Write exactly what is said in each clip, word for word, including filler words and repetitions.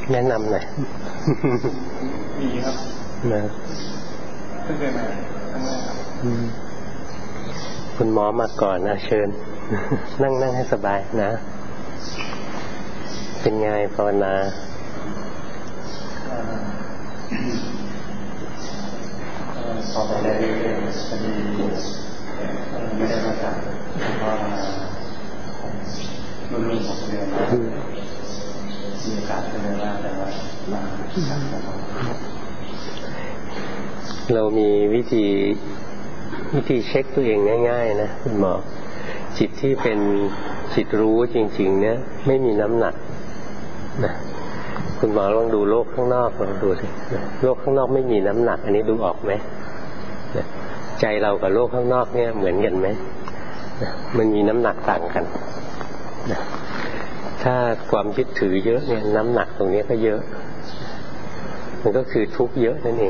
แนะนำหน่อยมีครับนะเพิ่งเคยมาครั้งแรกครับคุณหมอมาก่อนนะเชิญนั่งนั่งให้สบายนะเป็นไงภาวนาพอไปได้เรื่อยๆพอดีไม่ได้มาจากเพราะรุ่นรุ่นหกเดือนแล้วมีโอกาสเป็นเวลาแต่ว่ามาเรามีวิธีวิธีเช็คตัวเองง่ายๆนะคุณหมอจิตที่เป็นจิตรู้จริงๆเนี่ยไม่มีน้ำหนักนะคุณหมอลองดูโลกข้างนอกลองดูสิโลกข้างนอกไม่มีน้ำหนักอันนี้ดูออกไหมใจเรากับโลกข้างนอกเนี่ยเหมือนกันไหมมันมีน้ำหนักต่างกันถ้าความยึดถือเยอะเนี่ยน้ำหนักตรงนี้ก็เยอะมันก็คือทุกข์เยอะนั่นเอง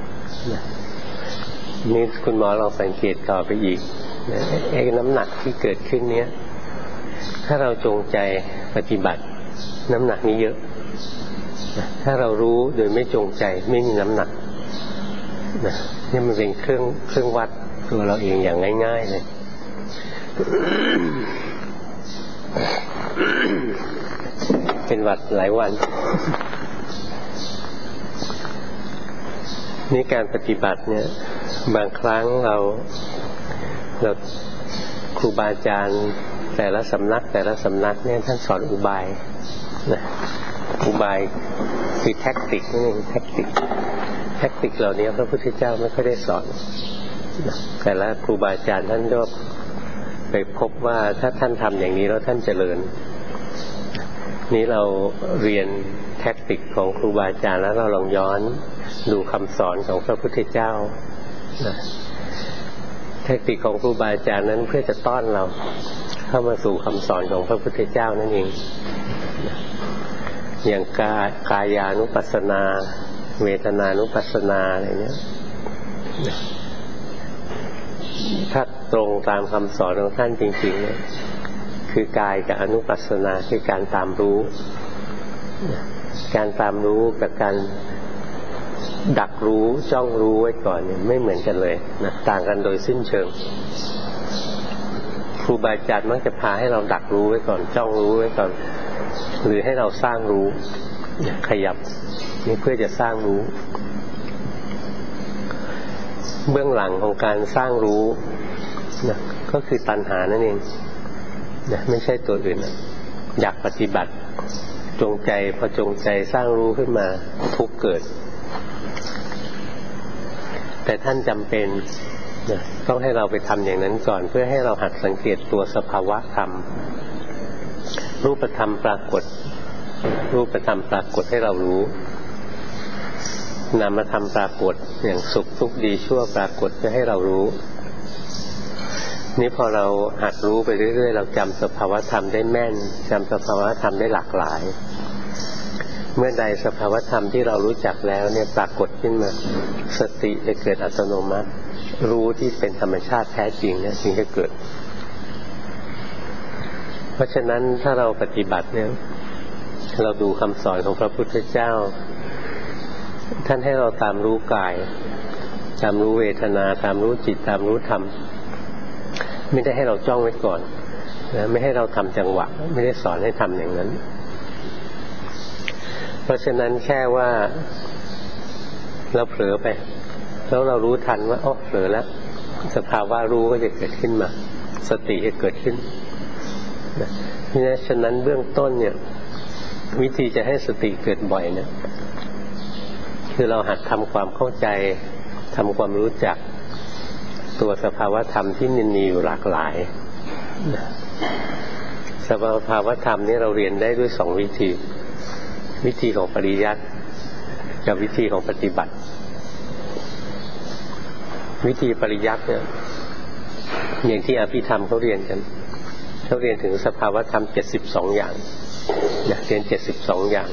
นี่คุณหมอลองสังเกตต่อไปอีกไอ้น้ำหนักที่เกิดขึ้นเนี้ยถ้าเราจงใจปฏิบัติน้ำหนักนี้เยอะถ้าเรารู้โดยไม่จงใจไม่มีน้ำหนักนะนี่มันเป็นเครื่องเครื่องวัดตัวเราเองอย่างง่ายๆเลยเป็นหวัดหลายวันนี่การปฏิบัติเนี่ยบางครั้งเราเราครูบาอาจารย์แต่ละสำนักแต่ละสำนักเนี่ยท่านสอนอุบายนะอุบายคือแท็กติกนี่เองแท็กติกแท็กติกเหล่านี้พระพุทธเจ้าไม่ค่อยได้สอนนะแต่ละครูบาอาจารย์ท่านก็ไปพบว่าถ้าท่านทำอย่างนี้แล้วท่านเจริญนี้เราเรียนแท็กติกของครูบาอาจารย์แล้วเราลองย้อนดูคำสอนของพระพุทธเจ้านะแท็กติกของครูบาอาจารย์นั้นเพื่อจะต้อนเราเข้ามาสู่คำสอนของพระพุทธเจ้านั่นเองอย่างกายกายานุปัสสนาเวทนานุปัสสนาอะไรเนี้ยถ้าตรงตามคำสอนของท่านจริงๆเนี่ยคือกายกับอนุปัสสนาคือการตามรู้การตามรู้กับการดักรู้จ้องรู้ไว้ก่อนเนี่ยไม่เหมือนกันเลยนะต่างกันโดยสิ้นเชิงครูบาอาจารย์มักจะพาให้เราดักรู้ไว้ก่อนจ้องรู้ไว้ก่อนหรือให้เราสร้างรู้ขยับนี่เพื่อจะสร้างรู้เบื้องหลังของการสร้างรู้นะก็คือตัณหานั่นเองนะไม่ใช่ตัวอื่นนะอยากปฏิบัติจงใจพอจงใจสร้างรู้ขึ้นมาทุกข์เกิดแต่ท่านจำเป็นนะต้องให้เราไปทำอย่างนั้นก่อนเพื่อให้เราหัดสังเกตตัวสภาวะธรรมรูปธรรมปรากฏรูปธรรมปรากฏให้เรารู้นามธรรมปรากฏอย่างสุขทุกข์ดีชั่วปรากฏเพื่อให้เรารู้นี่พอเราหัดรู้ไปเรื่อยๆเราจำสภาวะธรรมได้แม่นจำสภาวะธรรมได้หลากหลายเมื่อใดสภาวะธรรมที่เรารู้จักแล้วเนี่ยปรากฏขึ้นมาสติจะเกิดอัตโนมัติรู้ที่เป็นธรรมชาติแท้จริงเนี่ยจึงจะเกิดเพราะฉะนั้นถ้าเราปฏิบัติเนี่ยเราดูคำสอนของพระพุทธเจ้าท่านให้เราตามรู้กายตามรู้เวทนาตามรู้จิตตามรู้ธรรมไม่ได้ให้เราจ้องไว้ก่อนนะไม่ให้เราทำจังหวะไม่ได้สอนให้ทำอย่างนั้นเพราะฉะนั้นแค่ว่าเราเผลอไปแล้วเรารู้ทันว่าอ๋อเผลอแล้วสภาวะรู้ก็จะเกิดขึ้นมาสติจะเกิดขึ้นนะเพราะฉะนั้นเบื้องต้นเนี่ยวิธีจะให้สติเกิดบ่อยเนี่ยคือเราหัดทำความเข้าใจทำความรู้จักตัวสภาวะธรรมที่มีอยู่หลากหลายสภาวะธรรมนี้เราเรียนได้ด้วยสองวิธีวิธีของปริยัติกับวิธีของปฏิบัติวิธีปริยัติเนี่ยอย่างที่อภิธรรมเขาเรียนกันเขาเรียนถึงสภาวะธรรมเจ็ดสิบสองอย่างเนี่ยเรียนเจ็ดสิบสองอย่าง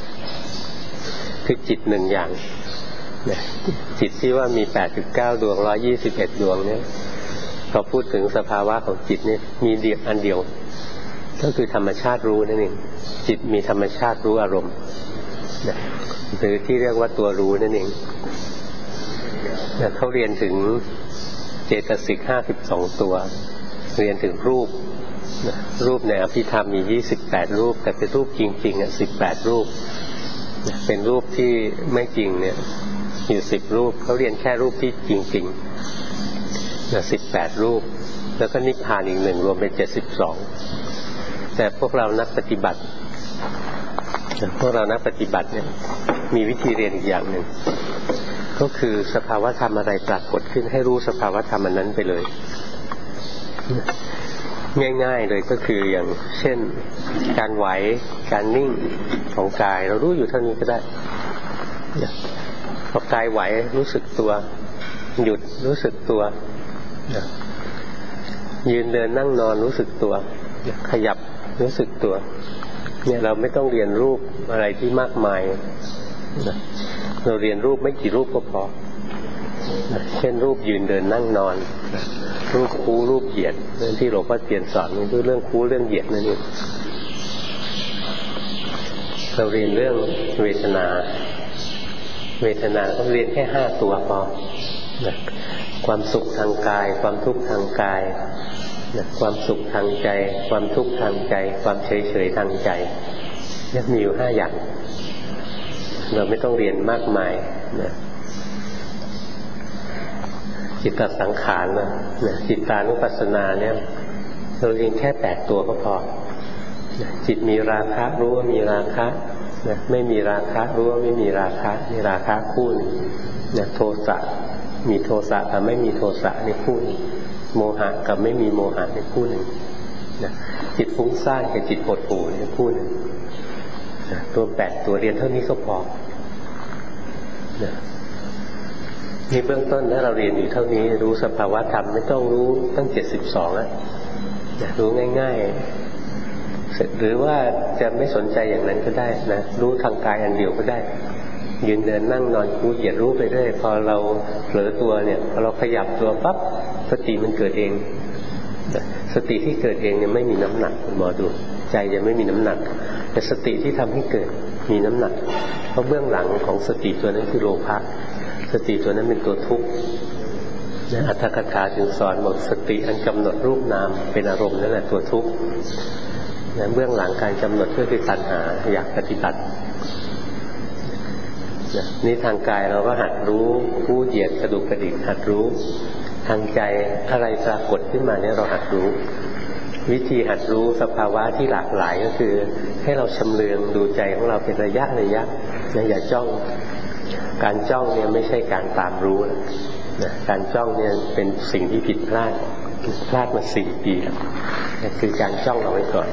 คือจิตหนึ่งอย่างเนี่ยจิตที่ว่ามีแปดสิบเก้าดวงหนึ่งร้อยยี่สิบเอ็ดดวงเนี่ยพอพูดถึงสภาวะของจิตนี่มีเดียวอันเดียวก็คือธรรมชาติรู้นั่นเองจิตมีธรรมชาติรู้อารมณ์หรือที่เรียกว่าตัวรู้นั่นเองเขาเรียนถึงเจตสิกห้าสิบสองตัวเรียนถึงรูปรูปในอภิธรรมมียี่สิบแปดรูปแต่เป็นรูปจริงๆอ่ะสิบแปดรูปเป็นรูปที่ไม่จริงเนี่ยอยู่สิบรูปเขาเรียนแค่รูปที่จริงๆนะสิบแปดรูปแล้วก็นิพพานอีกหนึ่งรวมเป็นเจ็ดสิบสองแต่พวกเรานักปฏิบัติพวกเรานักปฏิบัติเนี่ยมีวิธีเรียนอีกอย่างหนึ่งก็คือสภาวะธรรมอะไรปรากฏขึ้นให้รู้สภาวะธรรมอันนั้นไปเลยง่ายๆเลยก็คืออย่างเช่นการไหวการนิ่งของกายเรารู้อยู่เท่านี้ก็ได้พอกายไหวรู้สึกตัวหยุดรู้สึกตัวยืนเดินนั่งนอนรู้สึกตัวขยับรู้สึกตัวเนี่ยเราไม่ต้องเรียนรูปอะไรที่มากมายเราเรียนรูปไม่กี่รูปก็พอเช่นรูปยืนเดินนั่งนอนรูปคู้รูปเหยียดนั่นที่หลวงพ่อเทียนสอนนี่คือเรื่องคู้เรื่องเหยียดนั่นเองเราเรียนเรื่องเวทนาเวทนาก็เรียนแค่ห้าตัวพอความสุขทางกายความทุกข์ทางกายความสุขทางใจความทุกข์ทางใจความเฉยเฉยทางใจนี่มีอยู่ห้าอย่างเราไม่ต้องเรียนมากมายนะจิตตสังขารนะจิตตานุปัสสนาเนี่ยเราเรียนแค่แปดตัวก็พอจิตมีราคะรู้ว่ามีราคะนะไม่มีราคะรู้ว่าไม่มีราคะมีราคะคู่นึงนะโทสะมีโทสะกับไม่มีโทสะในคู่นึงโมหะกับไม่มีโมหะในคู่นึงนะจิตฟุ้งซ่านกับจิตหดหู่ในคู่นึงนะตัวแปดตัวเรียนเท่านี้ก็พอนะนี่เบื้องต้นถ้าเราเรียนอยู่เท่านี้รู้สภาวะธรรมไม่ต้องรู้ตั้งเจ็ดสิบสองแล้วรู้ง่ายๆหรือว่าจะไม่สนใจอย่างนั้นก็ได้นะรู้ทางกายอันเดียวก็ได้ยืนเดินนั่งนอนคูเหยียดรู้ไปเรื่อยพอเราเผลอตัวเนี่ยพอเราขยับตัวปั๊บสติมันเกิดเองสติที่เกิดเองเนี่ยไม่มีน้ำหนักคุณหมอดูใจจะไม่มีน้ำหนักแต่สติที่ทำให้เกิดมีน้ำหนักเพราะเบื้องหลังของสติตัวนั้นคือโลภะสติตัวนั้นเป็นตัวทุกข์นะอัตถกถาจึงสอนบอกสติอันกำหนดรูปนามเป็นอารมณ์นั่นแหละตัวทุกข์นะเบื้องหลังการกำหนดก็คือตัณหาอยากปฏิบัตินะนี่ทางกายเราก็หัดรู้ผู้เหยียดกระดูกกระดิกหัดรู้ทางใจอะไรปรากฏขึ้นมาเนี่ยเราหัดรู้วิธีหัดรู้สภาวะที่หลากหลายก็คือให้เราชำเลืองดูใจของเราเป็นระยะระยะนะอย่าจ้องการจ้องเนี่ยไม่ใช่การตามรู้นะการจ้องเนี่ยเป็นสิ่งที่ผิดพลาดพลาดมาสี่ปีแล้วนี่คือการจ้องเราไว้ก่อน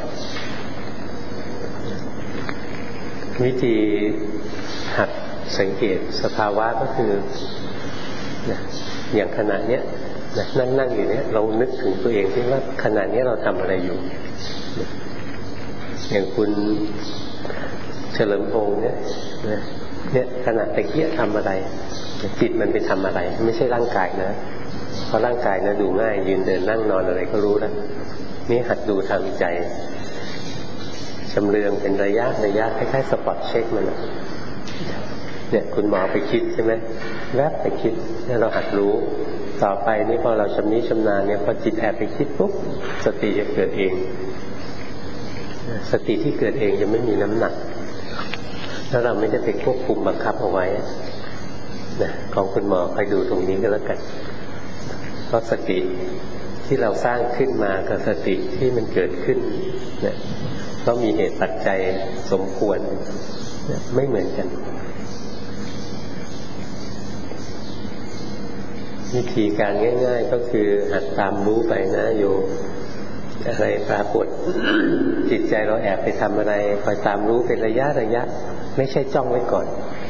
วิธีหัดสังเกตสภาวะก็คือนะอย่างขณะเนี้ยนะนั่งนั่งอยู่เนี้ยเรานึกถึงตัวเองที่ว่าขณะนี้เราทำอะไรอยู่นะอย่างคุณเฉลิมพงษ์เนี่ยนะเนี่ยขณะตะเกียทำอะไรจิตมันไปทำอะไรไม่ใช่ร่างกายนะเพราะร่างกายนะดูง่ายยืนเดินนั่งนอนอะไรก็รู้แล้วนี่หัดดูทางใจชำเลืองเป็นระยะระยะคล้ายๆสปอตเช็คมันเนี่ยคุณหมอไปคิดใช่ไหมแวบไปคิดเนี่ยเราหัดรู้ต่อไปนี่พอเราชำนิชำนาญเนี่ยพอจิตแอบไปคิดปุ๊บสติจะเกิดเองสติที่เกิดเองจะไม่มีน้ำหนักถ้าเราไม่ได้ไปควบคุมบังคับเอาไว้นะของคุณหมอไปดูตรงนี้ก็แล้วกันเพราะสติที่เราสร้างขึ้นมากับสติที่มันเกิดขึ้นเนี่ยก็มีเหตุปัจจัยสมควรไม่เหมือนกันวิธีการง่ายๆก็คือหัดตามรู้ไปนะโยมอะไรปรากฏ จิตใจเราแอบไปทำอะไรคอยตามรู้เป็นระยะระยะไม่ใช่จ้องไว้ก่อน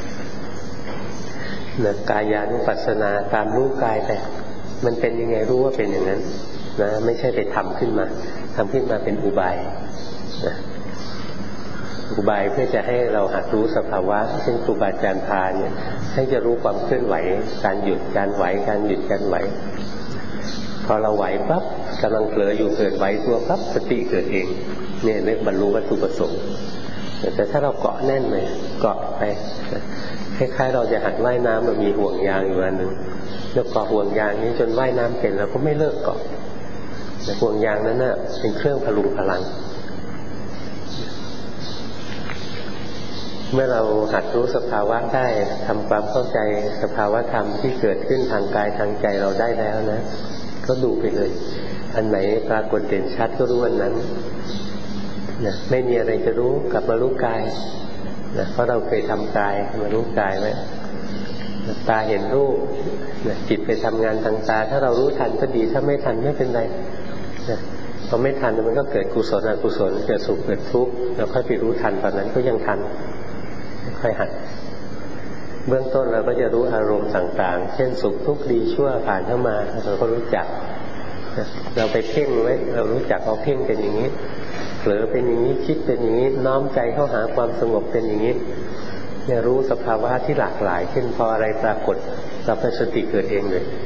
นะกายานุปัสสนาตามรู้กายไปมันเป็นยังไงรู้ว่าเป็นอย่างนั้นนะไม่ใช่ไปทำขึ้นมาทำขึ้นมาเป็นอุบายนะอุบายเพื่อจะให้เราหัดรู้สภาวะซึ่งครูบาอาจารย์พาเนี่ยให้จะรู้ความเคลื่อนไหวการหยุดการไหวการหยุดการไหวพอเราไหวปั๊บกำลังเผลออยู่เกิดไหวตัวปั๊บสติเกิดเองเนี่ยเรียกบรรลุวัตถุประสงค์แต่ถ้าเราเกาะแน่นเลยเกาะไปคล้ายๆเราจะหัดว่ายน้ำมันมีห่วงยางอยู่อันหนึ่งเราเกาะห่วงยางนี้จนว่ายน้ำเป็นเราก็ไม่เลิกเกาะแต่ห่วงยางนั้นน่ะเป็นเครื่องพลุงพลังเมื่อเราหัดรู้สภาวะได้ทำความเข้าใจสภาวะธรรมที่เกิดขึ้นทางกายทางใจเราได้แล้วนะก็ดูไปเลยอันไหนปรากฏเด่นชัดก็รู้อันนั้นนะไม่มีอะไรจะรู้กลับมารู้กายนะเพราะเราเคยทำกายมารู้กายไว้ตาเห็นรูปนะจิตไปทำงานทางตาถ้าเรารู้ทันก็ดีถ้าไม่ทันไม่เป็นไรนะพอไม่ทันมันก็เกิดกุศลอกุศลเกิดสุขเกิดทุกข์เราค่อยไปรู้ทันตอนนั้นก็ยังทันค่อยหัดเบื้องต้นเราก็จะรู้อารมณ์ต่างๆเช่นสุขทุกข์ดีชั่วผ่านเข้ามาเราก็รู้จักเราไปเพ่งไว้เรารู้จักเอาเพ่งเป็นอย่างนี้เผลอเป็นอย่างนี้คิดเป็นอย่างนี้น้อมใจเข้าหาความสงบเป็นอย่างนี้เนี่ยรู้สภาวะที่หลากหลายเช่นพออะไรปรากฏเราเป็นสติเกิดเองเลย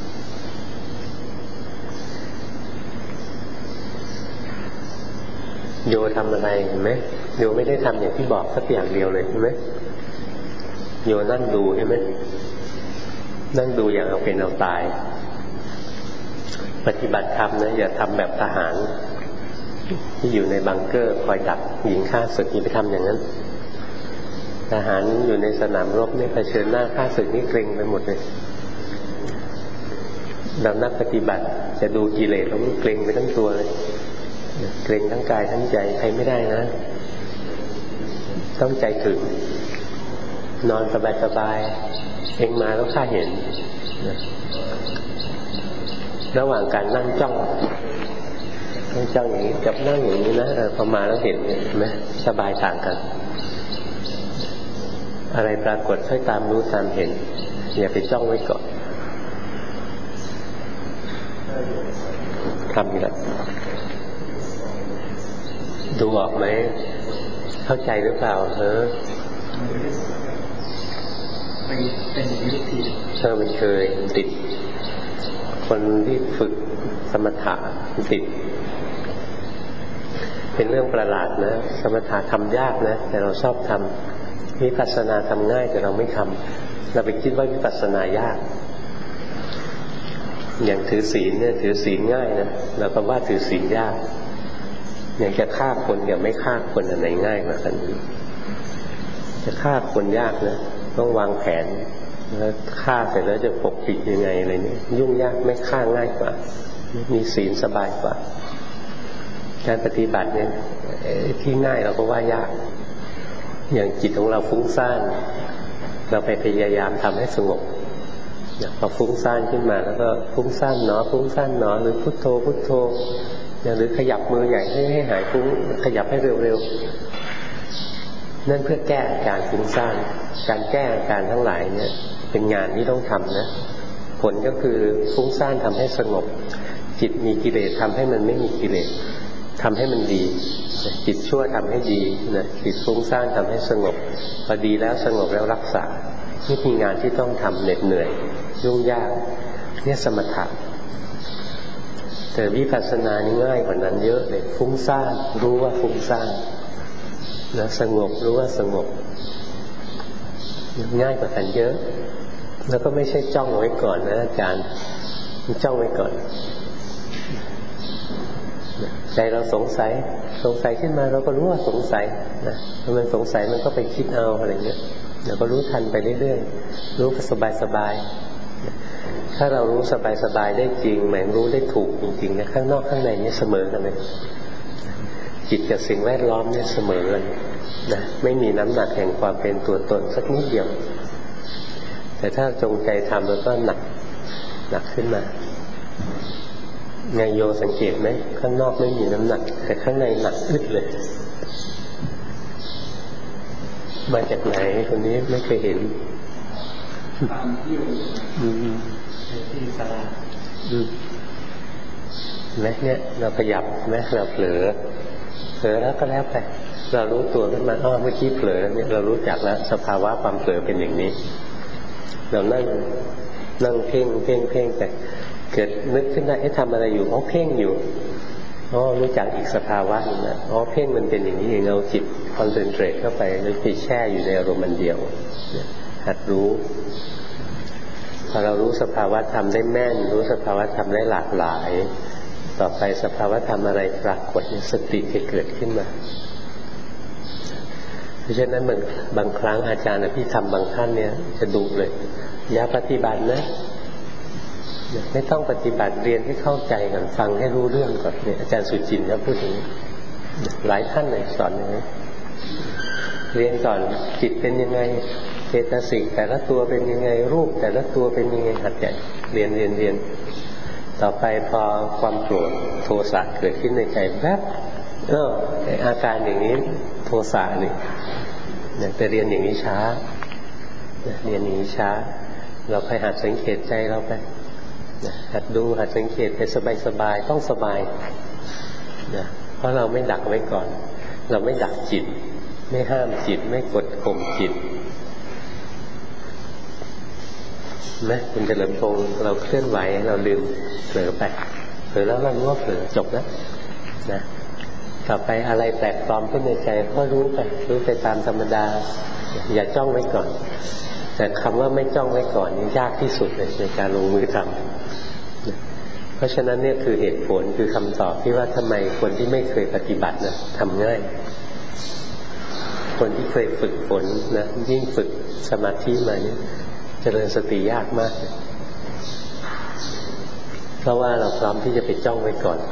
โยทำอะไรเห็นไหมโยไม่ได้ทำอย่างที่บอกสักอย่างเดียวเลยเห็นไหมโยนั่งดูเห็นไหมนั่งดูอย่างเอาเป็นเอาตายปฏิบัติธรรมนะอย่าทำแบบทหารที่อยู่ในบังเกอร์คอยดักยิงฆ่าศึกอย่าไปทำอย่างนั้นทหารอยู่ในสนามรบนี่เผชิญหน้าฆ่าศึกนี่เกรงไปหมดเลยเรานักปฏิบัติจะดูกิเลสเราเกรงไปทั้งตัวเลยเกรงทั้งกายทั้งใจใครไม่ได้นะต้องใจถึงนอนสบายๆเองมาแล้วข้าเห็นระหว่างการนั่งจ้องนั่งจ้องอย่างนี้กับนั่งอย่างนี้นะพอมาแล้วเห็นเห็นไหมสบายต่างกันอะไรปรากฏค่อยตามรู้ตามเห็นอย่าไปจ้องไว้ก่อนทำอย่างนี้ดูออกไหมเข้าใจหรือเปล่าเออเป็นวิธีเธอมันเคยติดคนที่ฝึกสมถะติดเป็นเรื่องประหลาดนะสมถะทำยากนะแต่เราชอบทำวิปัสสนาทำง่ายแต่เราไม่ทำเราไปคิดว่าวิปัสสนายากอย่างถือศีลเนี่ยถือศีลง่ายนะเราก็ว่าถือศีลยากอย่างจะฆ่าคนกับไม่ฆ่าคนอันไหนง่ายกว่ากันจะฆ่าคนยากนะต้องวางแผนแล้วฆ่าเสร็จแล้วจะปกปิดยังไงอะไรนี้ยุ่งยากไม่ฆ่าง่ายกว่ามีศีลสบายกว่าการปฏิบัติเนี่ยที่ง่ายเราก็ว่ายากอย่างจิตของเราฟุ้งซ่านเราไปพยายามทำให้สงบพอฟุ้งซ่านขึ้นมาแล้วก็ฟุ้งซ่านหนอฟุ้งซ่านหนอหรือพุทโธพุทโธหรือขยับมือใหญ่ให้ให้หายฟุ้งขยับให้เร็วๆนั่นเพื่อแก้อาการฟุ้งซ่านการแก้อาการทั้งหลายเนี่ยเป็นงานที่ต้องทำนะผลก็คือฟุ้งซ่านทำให้สงบจิตมีกิเลสทำให้มันไม่มีกิเลสทำให้มันดีจิตชั่วทำให้ดีนะจิตฟุ้งซ่านทำให้สงบพอดีแล้วสงบแล้วรักษานี่มีงานที่ต้องทำเหน็ดเหนื่อยยุ่งยากเนี่ยสมถะแต่วิปัสสนานี่ง่ายกว่านั้นเยอะเลยฟุ้งซ่านรู้ว่าฟุ้งซ่านแล้วสงบรู้ว่าสงบง่ายกว่ากันเยอะแล้วก็ไม่ใช่จ้องไว้ก่อนนะอาจารย์จ้องไว้ก่อนใจเราสงสัยสงสัยขึ้นมาเราก็รู้ว่าสงสัยนะถ้ามันสงสัยมันก็ไปคิดเอาอะไรเงี้ยเราก็รู้ทันไปเรื่อยๆรู้สบายๆถ้าเรารู้สบายๆได้จริงหมายรู้ได้ถูกจริงๆนะข้างนอกข้างในนี่เสมอกันเลยจิตกับสิ่งแวดล้อมเนี่ยเสมอกันนะไม่มีน้ำหนักแห่งความเป็นตัวตนสักนิดเดียวแต่ถ้าจงใจทำแล้วก็หนักหนักขึ้นมาไงโยสังเกตไหมข้างนอกไม่มีน้ำหนักแต่ข้างในหนักอึดเลยมาจากไหนคนนี้ไม่เคยเห็นตามที่อยู่ที่ศาลาไหมเนี่ยเราขยับไหมเราเผลอเผลอแล้วก็แล้วไปเรารู้ตัวขึ้นมาอ้อเมื่อกี้เผลอเนี่ยเรารู้จักแล้วสภาวะความเผลอเป็นอย่างนี้เรานั่งนั่งเพ่งเพ่งเพ่งแต่เกิดนึกขึ้นได้เอ๊ะทำอะไรอยู่อ๋อเพ่งอยู่อ๋อรู้จักอีกสภาวะหนึ่งนะอ๋อเพ่งมันเป็นอย่างนี้เองเอาจิตคอนเซนเทรตเข้าไปแล้วไปแช่อยู่ในอารมณ์มันเดียวหัดรู้พอเรารู้สภาวะธรรมได้แม่นรู้สภาวะธรรมได้หลากหลายต่อไปสภาวะธรรมอะไรปรากฏสติจะเกิดขึ้นมาเพราะฉะนั้นบางบางครั้งอาจารย์อภิธรรมบางท่านเนี่ยจะดุเลยอย่าปฏิบัตินะไม่ต้องปฏิบัติเรียนให้เข้าใจก่อนฟังให้รู้เรื่องก่อนเนี่ยอาจารย์สุจินต์ก็พูดอย่างนี้หลายท่านเลยสอนอย่างนี้เรียนก่อนจิตเป็นยังไงเจตสิกแต่ละตัวเป็นยังไงรูปแต่ละตัวเป็นยังไงหัดใหญ่เรียนเรียนเรียนต่อไปพอความโกรธโทสะเกิดขึ้นในใจแวบเอออาการอย่างนี้โทสะนี่เนี่ยไปเรียนอย่างนี้ช้าเรียนอย่างนี้ช้าเราไปหัดสังเกตใจเราไปหัดดูหัดสังเกตไปสบายๆต้องสบายนะเพราะเราไม่ดักไว้ก่อนเราไม่ดักจิตไม่ห้ามจิตไม่กดข่มจิตนะคุณเฉลิมพงษ์เราเคลื่อนไหวเราลืมเผลอไปเผลอแล้วเรารู้ว่าเผลอจบแล้วนะต่อไปอะไรแปลกปลอมขึ้นในใจก็รู้ไปรู้ไปตามธรรมดาอย่าจ้องไว้ก่อนแต่คำว่าไม่จ้องไว้ก่อนนี่ยากที่สุดเลยในการลงมือทำเพราะฉะนั้นเนี่ยคือเหตุผลคือคำตอบที่ว่าทำไมคนที่ไม่เคยปฏิบัตินะทำง่ายคนที่เคยฝึกฝนนะยิ่งฝึกสมาธิมาเนี่ยเจริญสติยากมากเพราะว่าเราพร้อมที่จะไปจ้องไว้ก่อน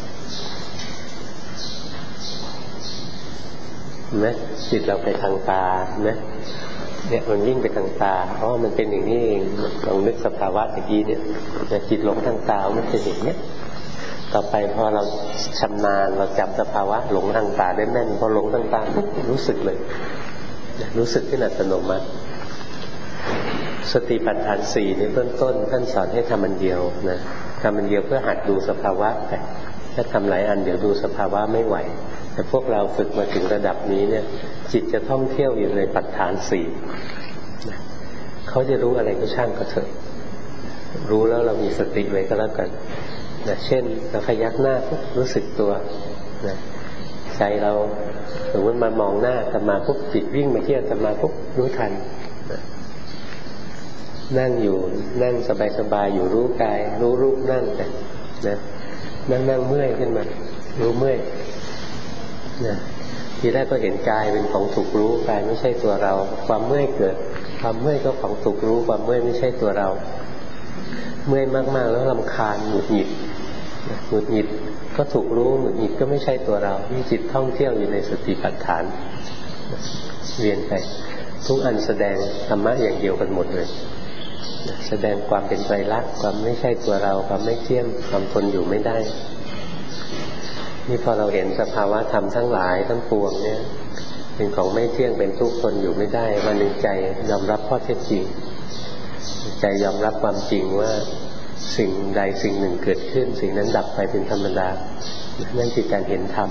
นะจิตเราไปทางตานะเนี่ยมันวิ่งไปทางตาเพราะมันเป็นอย่างนี้เองลองนึกสภาวะตะกี้เนี่ยจิตหลงทางตามันเป็นอย่างนี้ต่อไปพอเราชำนาญเราจำสภาวะหลงทางตาได้แม่นพอหลงทางตาปุ๊บรู้สึกเลยรู้สึกขึ้นอัตโนมัติสติปัฏฐานสี่ในเบื้องต้นท่านสอนให้ทำอันเดียวนะทำอันเดียวเพื่อหัดดูสภาวะไปถ้าทำหลายอันเดี๋ยวดูสภาวะไม่ไหวแต่พวกเราฝึกมาถึงระดับนี้เนี่ยจิตจะท่องเที่ยวอยู่ในปัฏฐานสี่เขาจะรู้อะไรก็ช่างก็เถอะรู้แล้วเรามีสติไว้ก็แล้วกันนะเช่นเราพยักหน้าปุ๊บรู้สึกตัวนะใจเราสมมติมามองหน้าแต่มาปุ๊บจิตวิ่งมาเที่ยวแต่มาปุ๊บรู้ทันนะนั่งอยู่นั่งสบายๆอยู่รู้กายรู้รูปนั่งไปนะนั่งนั่งเมื่อยขึ้นมารู้เมื่อยนะทีแรกก็เห็นกายเป็นของถูกรู้กายไม่ใช่ตัวเราความเมื่อยเกิดความเมื่อยก็ของถูกรู้ความเมื่อยไม่ใช่ตัวเราเมื่อยมากๆแล้วรำคาญหงุดหงิดหงุดหงิดก็ถูกรู้หงุดหงิดก็ไม่ใช่ตัวเรามีจิตท่องเที่ยวอยู่ในสติปัฏฐานเรียนไปทุกอันแสดงธรรมะอย่างเดียวกันหมดเลยแสดงความเป็นไตรลักษณ์ความไม่ใช่ตัวเราความไม่เที่ยงความทนอยู่ไม่ได้นี่พอเราเห็นสภาวะธรรมทั้งหลายทั้งปวงเนี่ยเป็นของไม่เที่ยงเป็นทุกข์ทนอยู่ไม่ได้วันหนึ่งใจยอมรับข้อเท็จจริงใจยอมรับความจริงว่าสิ่งใดสิ่งหนึ่งเกิดขึ้นสิ่งนั้นดับไปเป็นธรรมดานั่นคือการเห็นธรรม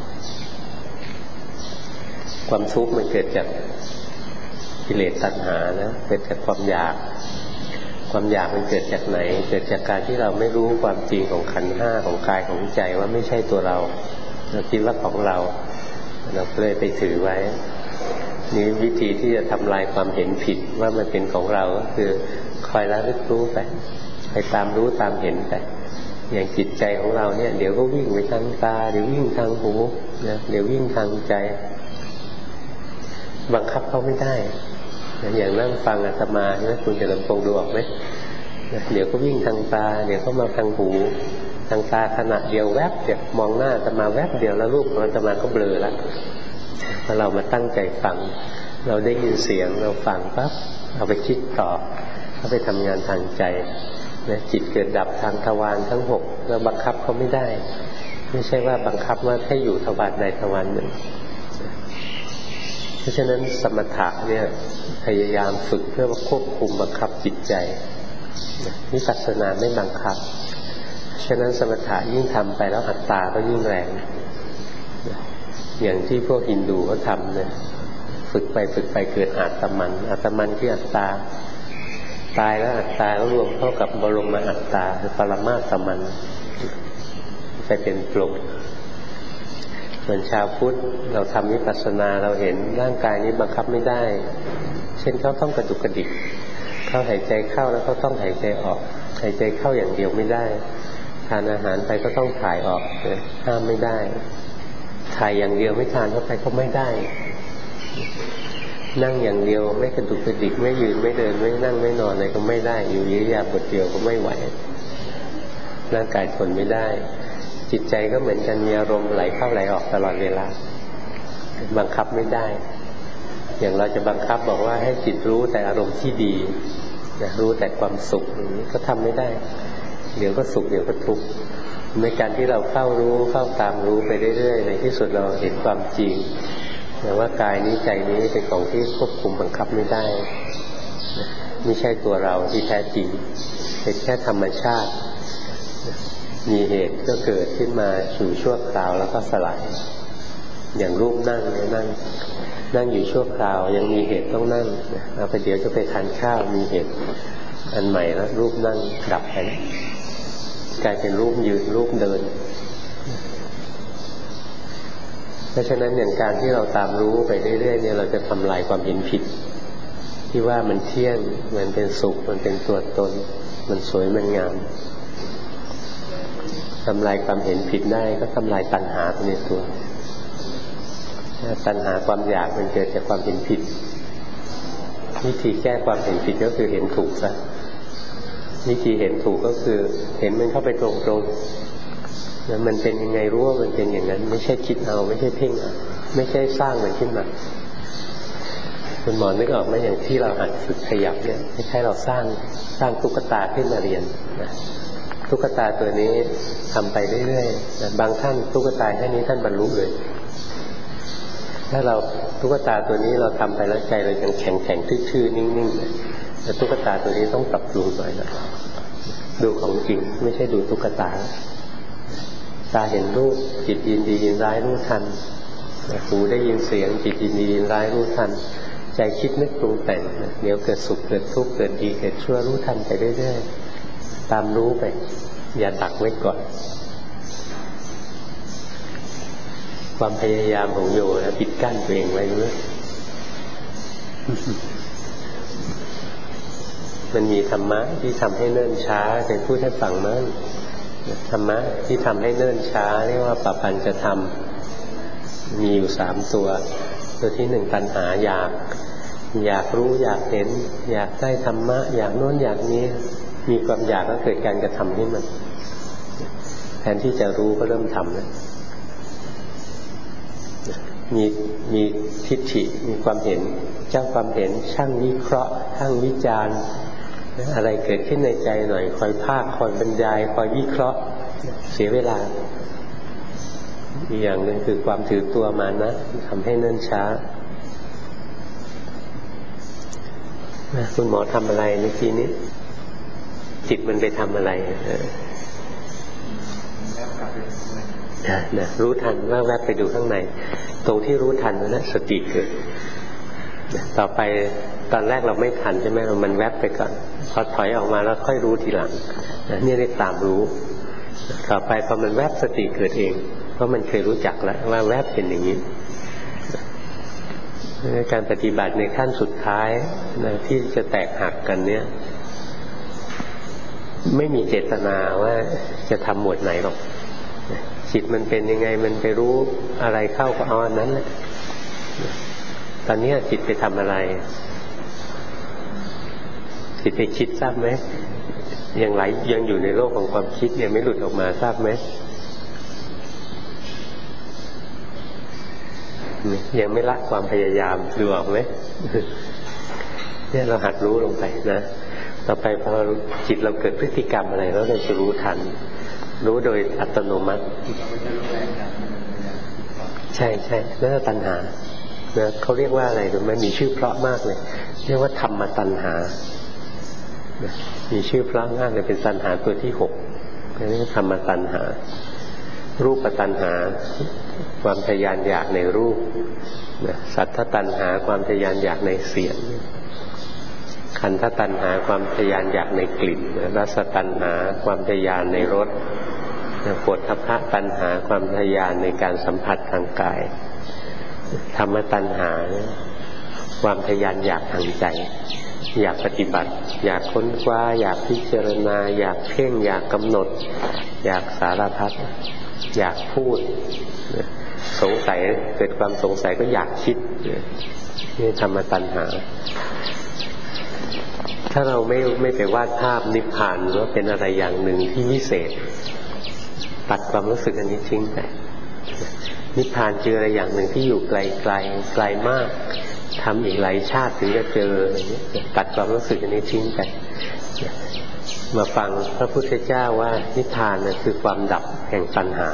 ความทุกข์มันเกิดจากกิเลสตัณหานะเกิดจากความอยากความอยากมันเกิดจากไหนเกิดจากการที่เราไม่รู้ความจริงของขันธ์ห้าของกายของใจว่าไม่ใช่ตัวเราเราคิดว่าของเราเราเลยไปถือไว้นี่วิธีที่จะทำลายความเห็นผิดว่ามันเป็นของเราก็คือคอยระลึกรู้ไปไปตามรู้ตามเห็นไปอย่างจิตใจของเราเนี่ยเดี๋ยวก็วิ่งไปทางตาเดี๋ยววิ่งทางหูนะเดี๋ยววิ่งทางใจบังคับเขาไม่ได้อย่างนั่งฟังอาตมาใช่ไหมคุณจะลำโพงดูออกไหมเดี๋ยวก็วิ่งทางตาเดี๋ยวก็มาทางหูทางตาขณะเดียวแวบเดียวมองหน้าอาตมาแวบเดียวแล้วรูปของอาตมาก็เบลอแล้วพอเรามาตั้งใจฟังเราได้ยินเสียงเราฟังปั๊บเอาไปคิดต่อเอาไปทำงานทางใจนะจิตเกิดดับทางทวารทั้งหกเราบังคับเขาไม่ได้ไม่ใช่ว่าบังคับว่าให้อยู่ทวารใดทวารหนึ่งเพราะฉะนั้นสมถะเนี่ยพยายามฝึกเพื่อควบคุมบังคับจิตใจวิปัสสนาไม่บังคับฉะนั้นสมถะยิ่งทำไปแล้วอัตตาก็ยิ่งแรงอย่างที่พวกฮินดูเขาทำเนี่ยฝึกไปฝึกไปเกิดอาตมันอาตมันคืออัตตาตายแล้วอัตตาก็รวมเข้ากับบรมอัตตาคือปรมาตมันไปเป็นปลุกส่วนชาวพุทธเราทำวิปัสสนาเราเห็นร่างกายนี้บังคับไม่ได้เช่นเขาต้องกระดุกกระดิกเขาหายใจเข้าแล้วเขาต้องหายใจออกหายใจเข้าอย่างเดียวไม่ได้ทานอาหารไปก็ต้องถ่ายออกห้ามไม่ได้ถ่ายอย่างเดียวไม่ทานเข้าไปก็ไม่ได้นั่งอย่างเดียวไม่กระดุกกระดิกไม่ยืนไม่เดินไม่นั่งไม่นอนอะไรก็ไม่ได้อยู่อิริยาบถเดียวก็ไม่ไหวร่างกายทนไม่ได้จิตใจก็เหมือนกันมีอารมณ์ไหลเข้าไหลออกตลอดเวลาบังคับไม่ได้อย่างเราจะบังคับบอกว่าให้จิตรู้แต่อารมณ์ที่ดีนะรู้แต่ความสุขอย่างนี้ก็ทำไม่ได้เดี๋ยวก็สุขเดี๋ยวก็ทุกข์ในการที่เราเฝ้ารู้เฝ้าตามรู้ไปเรื่อยๆในที่สุดเราเห็นความจริงแต่ว่ากายนี้ใจนี้เป็นของที่ควบคุมบังคับไม่ได้ไม่ใช่ตัวเราที่แท้จริงเป็นแค่ธรรมชาติมีเหตุก็เกิดขึ้นมาอยู่ชั่วคราวแล้วก็สลายอย่างรูปนั่งเนี่ยนั่งนั่งอยู่ชั่วคราวยังมีเหตุต้องนั่งเอาไปเดี๋ยวจะไปทานข้าวมีเหตุอันใหม่แล้วรูปนั่งดับไปกลายเป็นรูปยืนรูปเดินเพราะฉะนั้นอย่างการที่เราตามรู้ไปเรื่อยๆเนี่ยเราจะทำลายความเห็นผิดที่ว่ามันเที่ยงมันเป็นสุขมันเป็นตัวตนมันสวยมันงามทำลายความเห็นผิดได้ก็ทำลายตัณหาในตัวตัณหาความอยากมันเกิดจากความเห็นผิดวิธีแก้ความเห็นผิดก็คือเห็นถูกซะวิธีเห็นถูกก็คือเห็นมันเข้าไปตรงๆแล้วมันเป็นยังไงรู้ว่ามันเป็นอย่างนั้นไม่ใช่คิดเอาไม่ใช่เพ่งเอาไม่ใช่สร้างมันขึ้นมาคุณหมอนึกออกไหมอย่างที่เราหัดฝึกขยับเนี่ยไม่ใช่เราสร้างสร้างตุ๊กตาขึ้นมาเรียนนะตุ๊กตาตัวนี้ทำไปเรื่อยๆนะบางท่านตุ๊กตาแค่นี้ท่านบรรลุเลยถ้าเราตุ๊กตาตัวนี้เราทำไปแล้วใจเรายังแข็งแข็งทื่อๆนิ่งๆแต่ตุ๊กตาตัวนี้ต้องปรับปรุงหน่อยนะดูของจริงไม่ใช่ดูตุ๊กตาตาเห็นรูปจิตยินดียินร้ายรู้ทันหูได้ยินเสียงจิตยินดียินร้ายรู้ทันใจคิดนึกปรุงแต่งเดี๋ยวเกิดสุขเกิดทุกข์เกิดดีเกิดชั่วรู้ทันไปเรื่อยๆตามรู้ไปอย่าดักไว้ก่อนความพยายามของโยนะปิดกั้นตัวเองไว้เมื่อมันมีธรรมะที่ทำให้เนิ่นช้าเคยพูดให้ฟังมั้งธรรมะที่ทำให้เนิ่นช้าเรียกว่าปปัญจะธรรมมีอยู่สามตัวตัวที่หนึ่งตัณหาอยากอยากรู้อยากเห็นอยากได้ธรรมะอยากโน้นอยากนี้มีความอยากก็เกิดการกระทำขึ้นมาแทนที่จะรู้ก็เริ่มทำแล้วมีมีทิฏฐิมีความเห็นเจ้าความเห็นช่างวิเคราะห์ช่างวิจารณ์อะไรเกิดขึ้นในใจหน่อยคอยภาคคอยบรรยายคอยวิเคราะห์เสียเวลาอีกอย่างหนึ่งคือความถือตัวมานะทำให้เนิ่นช้าคุณหมอทำอะไรเมื่อกี้นี้จิตมันไปทำอะไรนะรู้ทันว่าแวบไปดูข้างในตรงที่รู้ทันนั้นสติเกิดต่อไปตอนแรกเราไม่ทันใช่ไหมมันแวบไปก่อนพอถอยออกมาแล้วค่อยรู้ทีหลังนี่เรียกตามรู้ต่อไปพอมันแวบสติเกิดเองเพราะมันเคยรู้จักแล้วว่าแวบเป็นอย่างนี้การปฏิบัติในขั้นสุดท้ายนะที่จะแตกหักกันเนี่ยไม่มีเจตนาว่าจะทำหมวดไหนหรอกจิตมันเป็นยังไงมันไปรู้อะไรเข้าก็เอาอันนั้นแหละตอนนี้จิตไปทำอะไรจิตไปคิดทราบไหมยังไหลยังอยู่ในโลกของความคิดยังไม่หลุดออกมาทราบไหมยังไม่ละความพยายามดูออกไหมเนี่ยเราหัดรู้ลงไปนะต่อไปพอจิตเราเกิดพฤติกรรมอะไรแล้วเราจะรู้ทันรู้โดยอัตโนมัติใช่ใช่นั่นตัณหานะเขาเรียกว่าอะไรรู้ไหมมีชื่อเพราะมากเลยเรียกว่าธรรมตัณหานะมีชื่อเพราะมากเลยเป็นตัณหาตัวที่หกเรียกว่าธรรมตัณหารูปตัณหาความทยานอยากในรูปนะสัทธตัณหาความทยานอยากในเสียงขันธตัณหาความทยานอยากในกลิ่นรสตัณหาความทยานในรสโผฏฐัพพะตัณหาความทยานในการสัมผัสทางกายธรรมตัณหาความทยานอยากทางใจอยากปฏิบัติอยากค้นคว้าอยากพิจารณาอยากเพ่งอยากกำหนดอยากสารพัดอยากพูดสงสัยเกิดความสงสัยก็อยากคิดนี่ธรรมตัณหาถ้าเราไม่ไม่ไปวาดภาพนิพพานว่าเป็นอะไรอย่างหนึ่งที่วิเศษตัดความรู้สึกอันนี้ทิ้งไปนิพพานคืออะไรอย่างหนึ่งที่อยู่ไกลไกลไกลมากทำอีกหลายชาติถึงจะเจออะไรนี้ตัดความรู้สึกอันนี้ทิ้งไปมาฟังพระพุทธเจ้าว่านิพพานน่ะคือความดับแห่งตัณหา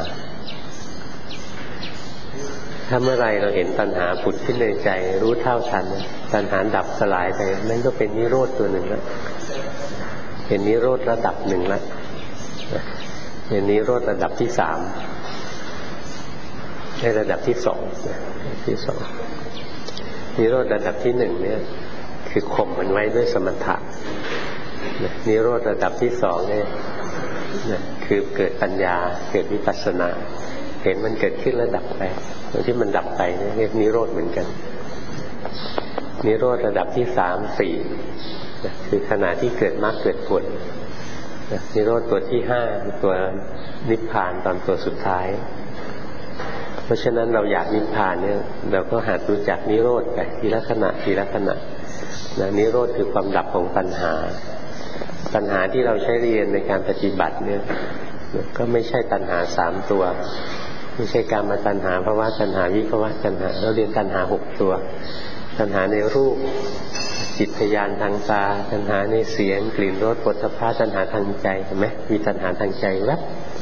ถ้าเมื่อไรเราเห็นตัณหาผุดขึ้นในใจรู้เท่าทันตัณหาดับสลายไปนั่นก็เป็นนิโรธตัวหนึ่งแล้วเป็นนิโรธระดับหนึ่งแล้วเป็นนิโรธระดับที่สามในระดับที่สองที่สองนิโรธระดับที่หนึ่งเนี่ยคือข่มมันไว้ด้วยสมถะนิโรธระดับที่สองเนี่ยคือเกิดปัญญาเกิดวิปัสสนาเห็นมันเกิดขึ้นแล้วดับไปตรงที่มันดับไปเนี่ยเรียกนิโรธเหมือนกันนิโรธระดับที่สามสี่คือขณะที่เกิดมรรคเกิดผลนิโรธตัวที่ห้าตัวนิพพานตอนตัวสุดท้ายเพราะฉะนั้นเราอยากนิพพานเนี่ยเราก็หัดรู้จักนิโรธไปทีละขณะทีละขณะนะนิโรธคือความดับของปัญหาปัญหาที่เราใช้เรียนในการปฏิบัติเนี่ยก็ไม่ใช่ตัณหาสามตัวไม่ใช่กามตัณหาภวตัณหาวิภวตัณหาเราเรียนตัณหาหกตัวตัณหาในรูปจิตทยานทางตาตัณหาในเสียงกลิ่นรสโผฏฐัพพะตัณหาทางใจเห็นไหมมีตัณหาทางใจแวบ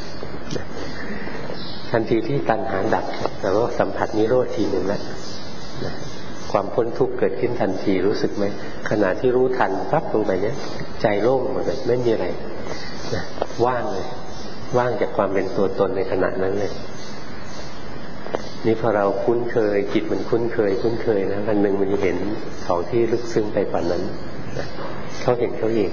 ทันทีที่ตัณหาดับเราก็สัมผัสนิโรธทีหนึ่งแล้วความพ้นทุกข์เกิดขึ้นทันทีรู้สึกไหมขณะที่รู้ทันปั๊บลงไปเนี้ยใจโล่งหมดเลยไม่มีอะไรนะว่างเลยว่างจากความเป็นตัวตนในขณะนั้นเลยนี่พอเราคุ้นเคยจิตมันคุ้นเคยคุ้นเคยนะวันหนึ่งมันจะเห็นของที่ลึกซึ้งไปกว่านั้นนะเขาเห็นเขาเอง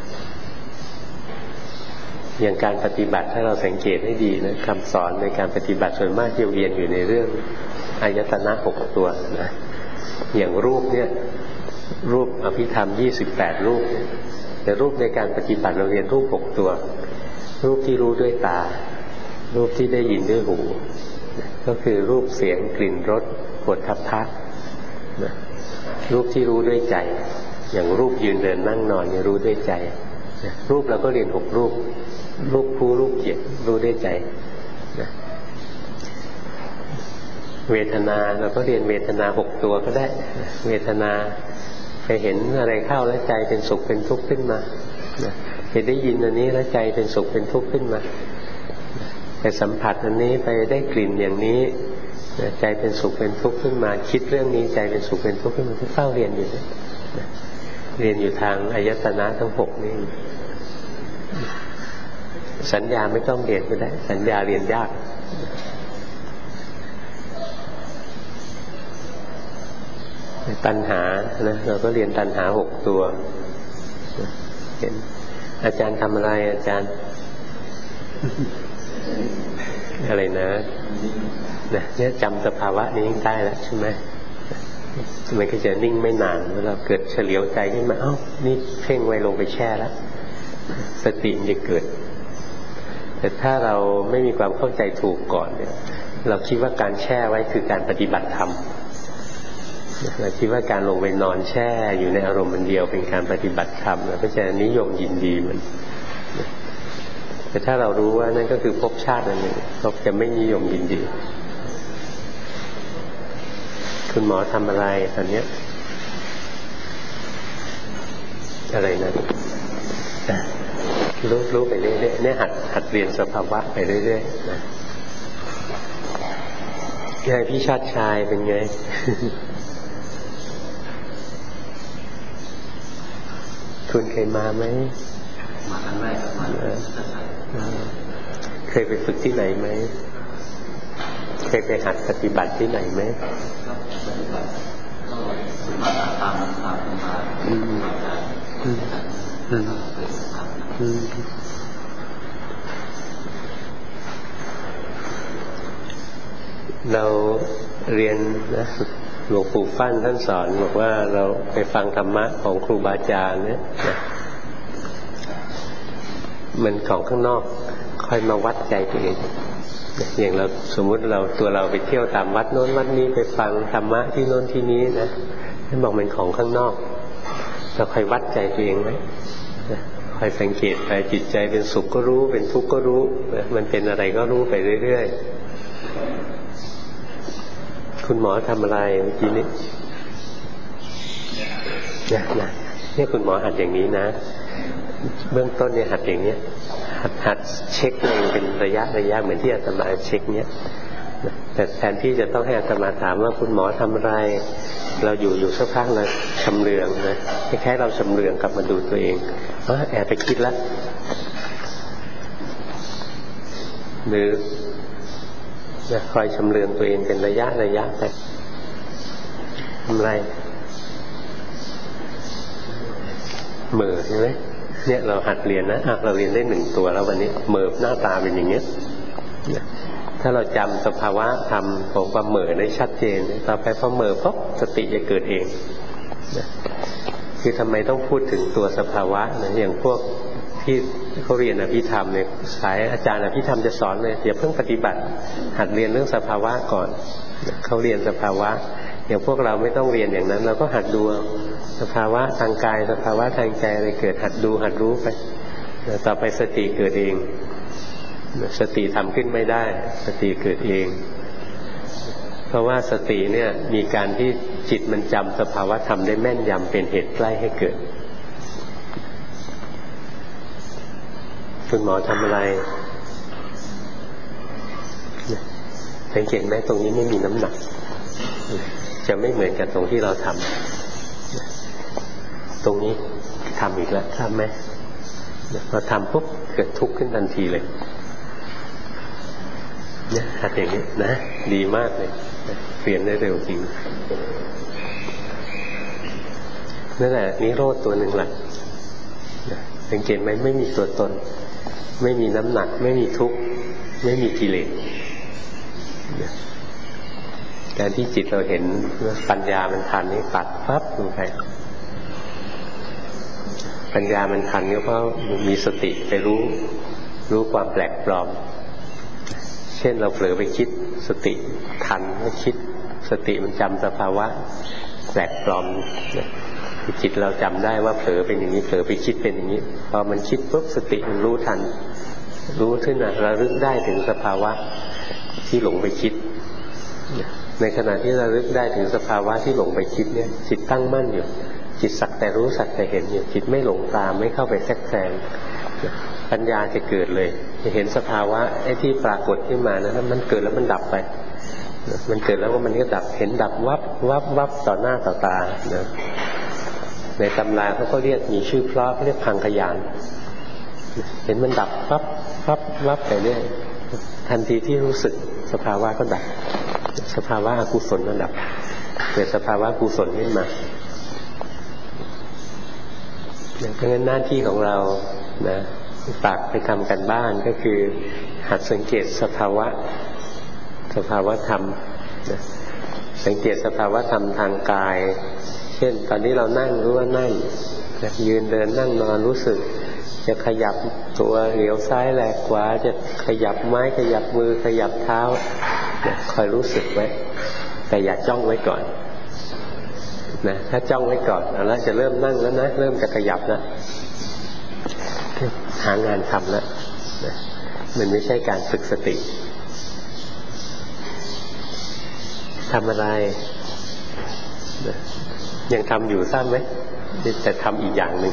อย่างการปฏิบัติถ้าเราสังเกตให้ดีนะคำสอนในการปฏิบัติส่วนมากจะเวียนอยู่ในเรื่องอายตนะหกตัวนะอย่างรูปเนี่ยรูปอภิธรรมยี่สิบแปดรูปแต่รูปในการปฏิบัติเราเรียนรูปหกตัวรูปที่รู้ด้วยตารูปที่ได้ยินด้วยหูก็คือรูปเสียงกลิ่นรสโผฏฐัพพะนะรูปที่รู้ด้วยใจอย่างรูปยืนเดินนั่งนอนเนี่ยรู้ด้วยใจนะรูปเราก็เรียนหกรูปรูปผู้รูปจิตรู้ด้วยใจนะเวทนาเราก็เรียนเวทนาหกตัวก็ได้เวทนาไปเห็นอะไรเข้าแล้วใจเป็นสุขเป็นทุกข์ขึ้นมานะไปได้ยินอันนี้แล้วใจเป็นสุขเป็นทุกข์ขึ้นมาไปสัมผัสอันนี้ไปได้กลิ่นอย่างนี้ใจเป็นสุขเป็นทุกข์ขึ้นมาคิดเรื่องนี้ใจเป็นสุขเป็นทุกข์ขึ้นมาที่เฝ้าเรียนอยู่นะเรียนอยู่ทางอายตนะทั้งหกนี่สัญญาไม่ต้องเรียนก็ได้สัญญาเรียนยากตัณหานะเราก็เรียนตัณหาหกตัวเห็นอาจารย์ทำอะไรอาจารย์อะไรนะนะเนี่ยจำสภาวะนี้ได้แล้วใช่ไหมมันก็จะนิ่งไม่นานเมื่อเราเกิดเฉลียวใจขึ้นมาเอ้านี่เพ่งไว้ลงไปแช่แล้วสติมันจะเกิดแต่ถ้าเราไม่มีความเข้าใจถูกก่อนเนี่ยเราคิดว่าการแช่ไว้คือการปฏิบัติธรรมเราคิดว่าการลงไปนอนแช่อยู่ในอารมณ์มันเดียวเป็นการปฏิบัติธรรมเราก็จะนิยมยินดีมันแต่ถ้าเรารู้ว่านั่นก็คือภพชาตินั่นเองเราจะไม่นิยมยินดีคุณหมอทำอะไรตอนนี้อะไรนะรู้รู้ไปเรื่อยๆเนี่ยหัดหัดเรียนสภาวะไปเรื่อยๆนะไงพี่ชาติชายเป็นไง คุณเคยมาไหมมาครั้งแรกครับมาเคยไปฝึกที่ไหนไหมเคยไปหัดปฏิบัติที่ไหนไหมครับปฏิบัติก็มาตามตามมาอืมอืมอืมอืมเราเรียนนะหลวงปู่ฟั่นท่านสอนบอกว่าเราไปฟังธรรมะของครูบาอาจารย์เนี่ยนะมันของข้างนอกค่อยมาวัดใจตัวเองอย่างเราสมมุติเราตัวเราไปเที่ยวตามวัดโน้นวัดนี้ไปฟังธรรมะที่โน้นที่นี้นะท่านบอกมันของข้างนอกเราค่อยวัดใจตัวเองไหมคอยสังเกตไปจิตใจเป็นสุขก็รู้เป็นทุกข์ก็รู้มันเป็นอะไรก็รู้ไปเรื่อยๆคุณหมอทำอะไรเมื่อกี้นี้เนี่ยนะเนี่ยคุณหมอหัดอย่างนี้นะเบื้องต้นเนี่ยหัดอย่างเนี้ยหัดหัดเช็คเองเป็นระยะระยะเหมือนที่อาตมาเช็คเนี้ยแต่แทนที่จะต้องให้อาตมาถามว่าคุณหมอทำอะไรเราอยู่อยู่สักพักเราชำเลืองนะคล้ายๆเราชำเลืองกลับมาดูตัวเองว่าแอบไปคิดแล้วหรือจะคอยชำเลืองตัวเองเป็นระยะระยะไปทำไรเหม่อใช่ไหมเนี่ยเราหัดเรียนนะอ่ะเราเรียนได้หนึ่งตัวแล้ววันนี้เหม่อหน้าตาเป็นอย่างเงี้ยถ้าเราจำสภาวะธรรมของความเหม่อได้ชัดเจนต่อไปพอเหม่อปุ๊บสติจะเกิดเองคือทำไมต้องพูดถึงตัวสภาวะนะอย่างพวกที่เขาเรียนอภิธรรมเนี่ยสายอาจารย์อภิธรรมจะสอนเลยอย่าเพิ่งปฏิบัติหัดเรียนเรื่องสภาวะก่อนเขาเรียนสภาวะอย่างพวกเราไม่ต้องเรียนอย่างนั้นเราก็หัดดูสภาวะทางกายสภาวะทางใจอะไรเกิดหัดดูหัดรู้ไปต่อไปสติเกิดเองสติทำขึ้นไม่ได้สติเกิดเองเพราะว่าสติเนี่ยมีการที่จิตมันจำสภาวะธรรมได้แม่นยำเป็นเหตุใกล้ให้เกิดคุณหมอทำอะไรสังเกตไหมตรงนี้ไม่มีน้ำหนักจะไม่เหมือนกับตรงที่เราทำตรงนี้ทำอีกแล้วทำไหมพอทำปุ๊บเกิดทุกข์ขึ้นทันทีเลยเนี่ยหัดอย่างนี้นะดีมากเลยเปลี่ยนได้เร็วจริงนั่นแหละนิโรธตัวหนึ่งแหละสังเกตไหมไม่มีตัวตนไม่มีน้ำหนักไม่มีทุกข์ไม่มีกิเลสการที่จิตเราเห็นปัญญามันทันนี่ปัดปั๊บลงไปปัญญามันทันก็เพราะมีสติไปรู้รู้ความแปลกปลอมเช่นเราเผลอไปคิดสติทันก็คิดสติมันจำสภาวะแปลกปลอมจิตเราจำได้ว่าเผลอเป็นอย่างนี้เผลอไปคิดเป็นอย่างนี้พอมันคิดปุ๊บสติมันรู้ทันรู้ขึ้นนะระลึกได้ถึงสภาวะที่หลงไปคิดในขณะที่ระลึกได้ถึงสภาวะที่หลงไปคิดเนี่ยจิตตั้งมั่นอยู่จิตสักแต่รู้สักแต่เห็นอยู่จิตไม่หลงตามไม่เข้าไปแทรกแซงปัญญาจะเกิดเลยจะเห็นสภาวะไอ้ที่ปรากฏขึ้นมานะมันเกิดแล้วมันดับไปมันเกิดแล้วก็มันก็ดับเห็นดับวับวับวับต่อหน้าต่อตานะในตำราเขาก็เรียกมีชื่อเพราะเขาเรียกพังขยานเห็นมันดับวับวับวับไปเรื่อยทันทีที่รู้สึกสภาวะก็ดับสภาวะอกุศลก็ดับเกิดสภาวะกุศลขึ้นมาเพราะงั้นหน้าที่ของเรานะฝากไปทำกันบ้านก็คือหัดสังเกตสภาวะสภาวะธรรมนะสังเกตสภาวะธรรมทางกายเช่นตอนนี้เรานั่งรู้ว่านั่งยืนเดินนั่งนอนรู้สึกจะขยับตัวเหลียวซ้ายแลกขวาจะขยับไม้ขยับมือขยับเท้าคอยรู้สึกไว้แต่อย่าจ้องไว้ก่อนนะถ้าจ้องไว้ก่อนแล้วจะเริ่มนั่งแล้วนะเริ่มจะขยับแล้วหางานทำแล้วมันไม่ใช่การฝึกสติทำอะไรยังทำอยู่ทราบไหมแต่ทำอีกอย่างหนึ่ง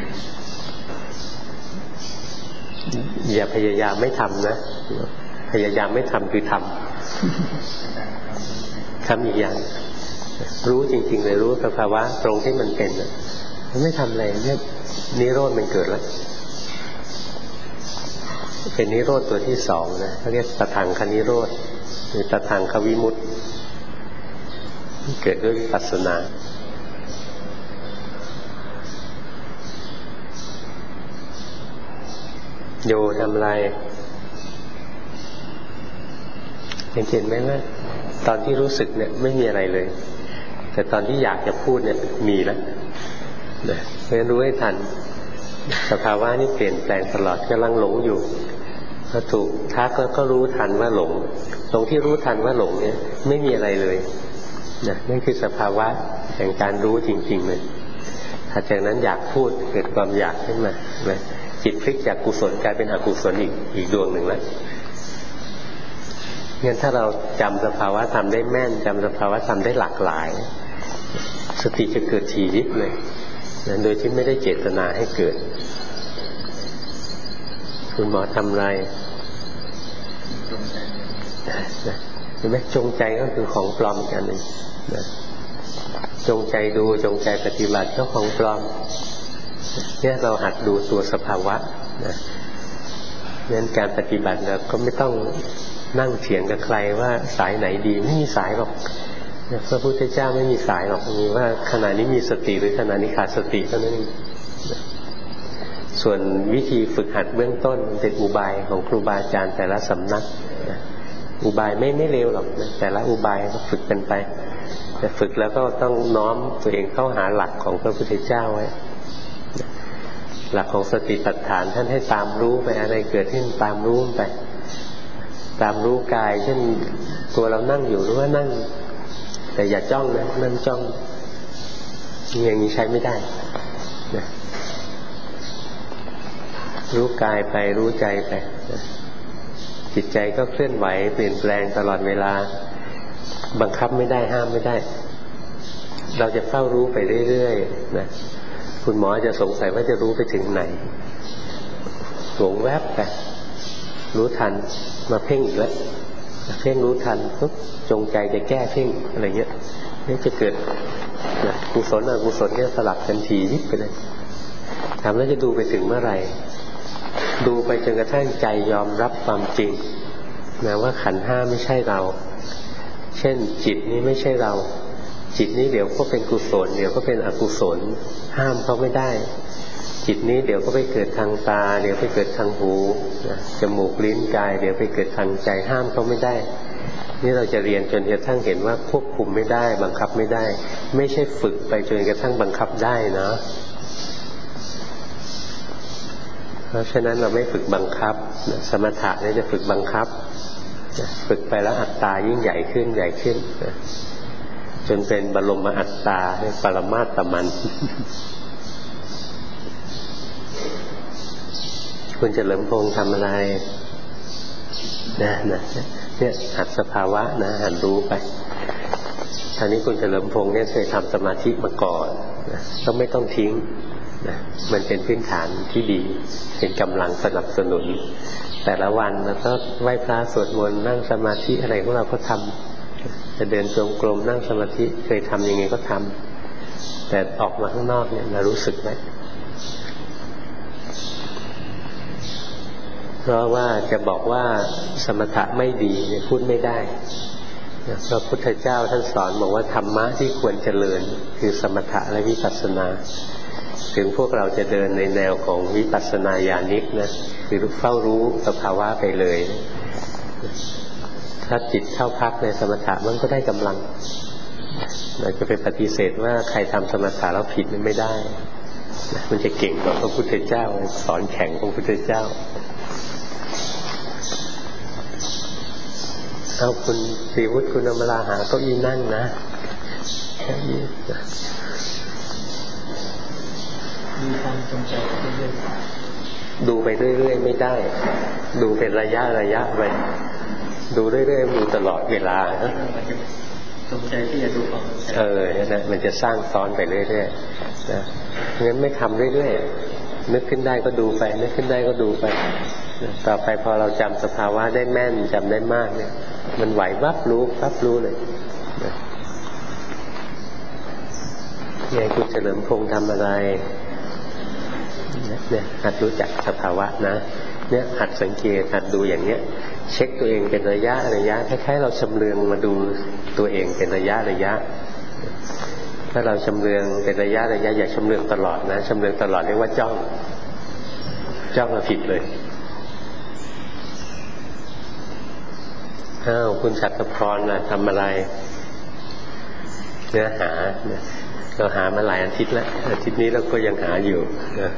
อย่าพยายามไม่ทำนะพยายามไม่ทำคือทำทำอีกอย่างรู้จริงๆเลยรู้สภาวะตรงที่มันเป็นมันไม่ทำอะไรเนี่ยนิโรธมันเกิดแล้วเป็นนิโรธตัวที่สองนะเขาเรียกตถังคนิโรธหรือตถังควิมุตติเกิดด้วยวิปัสสนาโยทำอะไรเห็นเห็นไหมว่าตอนที่รู้สึกเนี่ยไม่มีอะไรเลยแต่ตอนที่อยากจะพูดเนี่ยมีแล้วนะเพราะฉะนั้นรู้ให้ทันสภาวะนี่เปลี่ยนแปลงตลอดกำลังหลงอยู่พอถูกทักแล้วก็รู้ทันว่าหลงตรงที่รู้ทันว่าหลงเนี่ยไม่มีอะไรเลยนะนั่นคือสภาวะแห่งการรู้จริงๆเลยถัดจากนั้นอยากพูดเกิดความอยากขึ้นมานะจิตพลิกจากกุศลกลายเป็นอกุศลอีกอีกดวงหนึ่งแล้วงั้นถ้าเราจำสภาวะธรรมได้แม่นจำสภาวะธรรมได้หลากหลายสติจะเกิดทียิบเลยนะโดยที่ไม่ได้เจตนาให้เกิดคุณหมอทำอะไรเห็นไหมจงใจก็คือของปลอมกันหนึ่งนะจงใจดูจงใจปฏิบัติก็ของปลอมเนี่ยเราหัดดูตัวสภาวะนะงั้นการปฏิบัติเราก็ไม่ต้องนั่งเถียงกับใครว่าสายไหนดีไม่มีสายหรอกพระพุทธเจ้าไม่มีสายหรอกมีว่าขณะนี้มีสติหรือขณะนี้ขาดสติเท่านั้นเองส่วนวิธีฝึกหัดเบื้องต้นเป็นอุบายของครูบาอาจารย์แต่ละสำนักอุบายไม่ไม่เร็วหรอกแต่ละอุบายก็ฝึกกันไปแต่ฝึกแล้วก็ต้องน้อมตัวเองเข้าหาหลักของพระพุทธเจ้าไว้หลักของสติปัฏฐานท่านให้ตามรู้ไปอะไรเกิดขึ้นตามรู้ไปตามรู้กายเช่นตัวเรานั่งอยู่หรือว่านั่งแต่อย่าจ้องนะนั่งจ้องอย่างนี้ใช้ไม่ได้นะรู้กายไปรู้ใจไปนะจิตใจก็เคลื่อนไหวเปลี่ยนแปลงตลอดเวลาบังคับไม่ได้ห้ามไม่ได้เราจะเฝ้ารู้ไปเรื่อยๆนะคุณหมอจะสงสัยว่าจะรู้ไปถึงไหนหลงแวบไปรู้ทันมาเพ่งอีกแล้วเพ่งรู้ทันปุ๊บจงใจจะแก้เพ่งอะไรเงี้ยนี่จะเกิดนะกุศลอกุศลเนี่ยสลับกันทียิบไปเลยถามแล้วจะดูไปถึงเมื่อไหร่ดูไปจนกระทั่งใจยอมรับความจริงนะว่าขันธ์ห้าไม่ใช่เราเช่นจิตนี้ไม่ใช่เราจิตนี้เดี๋ยวก็เป็นกุศลเดี๋ยวก็เป็นอกุศลห้ามเขาไม่ได้จิตนี้เดี๋ยวก็ไปเกิดทางตาเดี๋ยวไปเกิดทางหูนะจมูกลิ้นกายเดี๋ยวไปเกิดทางใจห้ามเขาไม่ได้นี่เราจะเรียนจนกระทั่งเห็นว่าควบคุมไม่ได้บังคับไม่ได้ไม่ใช่ฝึกไปจนกระทั่งบังคับได้นะเพราะฉะนั้นเราไม่ฝึกบังคับสมถะนี่จะฝึกบังคับฝึกไปแล้วอัตตายิ่งใหญ่ขึ้นใหญ่ขึ้นจนเป็นบรมอัตตาปรมาตมัน คุณเฉลิมพงษ์ทำอะไรนะนะเนี่ยหัดสภาวะนะหัดรู้ไปตอนนี้คุณเฉลิมพงษ์เนี่ยเคยทำสมาธิมาก่อนนะก็ไม่ต้องทิ้งนะมันเป็นพื้นฐานที่ดีเป็นกำลังสนับสนุนแต่ละวันแล้วก็ไหว้พระสวดมนต์นั่งสมาธิอะไรของเราก็ทำจะเดินจงกรมนั่งสมาธิเคยทำยังไงก็ทำแต่ออกมาข้างนอกเนี่ยเรารู้สึกไหมเพราะว่าจะบอกว่าสมถะไม่ดีเนี่ยพูดไม่ได้พระพุทธเจ้าท่านสอนบอกว่าธรรมะที่ควรเจริญคือสมถะและวิปัสสนาถึงพวกเราจะเดินในแนวของวิปัสสนาญาณิกนะคือเฝ้ารู้สภาวะไปเลยถ้าจิตเข้าพักในสมถะมันก็ได้กำลังเราจะไปปฏิเสธว่าใครทำสมถะแล้วผิดมันไม่ได้มันจะเก่งกว่าพระพุทธเจ้าสอนแข่งพระพุทธเจ้าเอาคุณศรีวุฒิคุณอมราหาเก้าอี้นั่งนะแค่นี้มีความจงใจไปเรื่อยๆดูไปเรื่อยๆไม่ได้ดูเป็นระยะระยะไปดูเรื่อยๆดูตลอดเวลาจงใจที่จะดูออกเออนะมันจะสร้างซ้อนไปเรื่อยๆนะงั้นไม่ทำเรื่อยๆนึกขึ้นได้ก็ดูไปนึกขึ้นได้ก็ดูไปต่อไปพอเราจำสภาวะได้แม่นจำได้มากเนี่ยมันไหววับรู้วับรู้เลยเนี่ยคุณเฉลิมพงษ์ทำอะไรเนี่ยหัดรู้จักสภาวะนะเนี่ยหัดสังเกตหัดดูอย่างเนี้ยเช็คตัวเองเป็นระยะระยะคล้ายๆเราชำเลืองมาดูตัวเองเป็นระยะระยะถ้าเราชำเลืองเป็นระยะระยะอย่าชำเลืองตลอดนะชำเลืองตลอดเรียกว่าจ้องจ้องมาผิดเลยอ้าวคุณฉัตรพรนะทำอะไรเนื้อหาเราหามาหลายอาทิตย์แล้วอาทิตย์นี้เราก็ยังหาอยู่นะ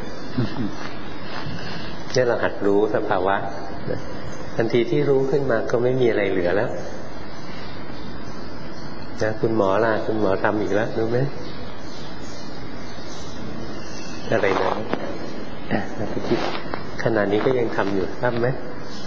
เนี่ยเราหัดรู้สภาวะทันทีที่รู้ขึ้นมาก็ไม่มีอะไรเหลือแล้วนะคุณหมอล่ะคุณหมอทำอีกแล้วรู้ไหมอะไรนะอาทิตย์ขณะนี้ก็ยังทำอยู่ทำไหม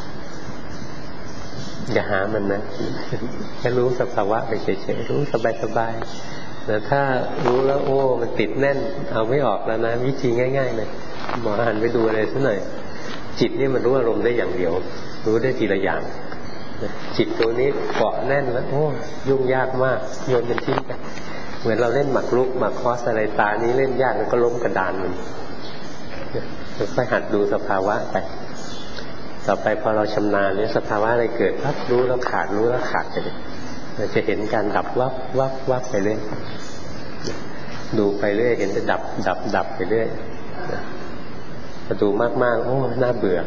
อย่าหามันนะแค่รู้สภาวะไปเฉยๆรู้สบายๆแต่ถ้ารู้แล้วโอ้มันติดแน่นเอาไม่ออกแล้วนะวิธีง่ายๆเลยหมอหันไปดูอะไรสักหน่อยจิตนี่มันรู้อารมณ์ได้อย่างเดียวรู้ได้ทีละอย่างจิตตัวนี้เกาะแน่นแล้วโอ้ยุ่งยากมากโยนมันทิ้งไปเหมือนเราเล่นหมากรุกหมากคอสอะไรตานี้เล่นยากแล้วก็ล้มกระดานมันค่อยหัดดูสภาวะไปต่อไปพอเราชำนาญเนี่ยสภาวะอะไรเกิดพับรู้แล้วขาดรู้แล้วขาดไปเลยเราจะเห็นการดับวับวับวับไปเรื่อยดูไปเรื่อยเห็นจะดับดับดับไปเรื่อยพอดูมากๆโอ้น่าเบื่อ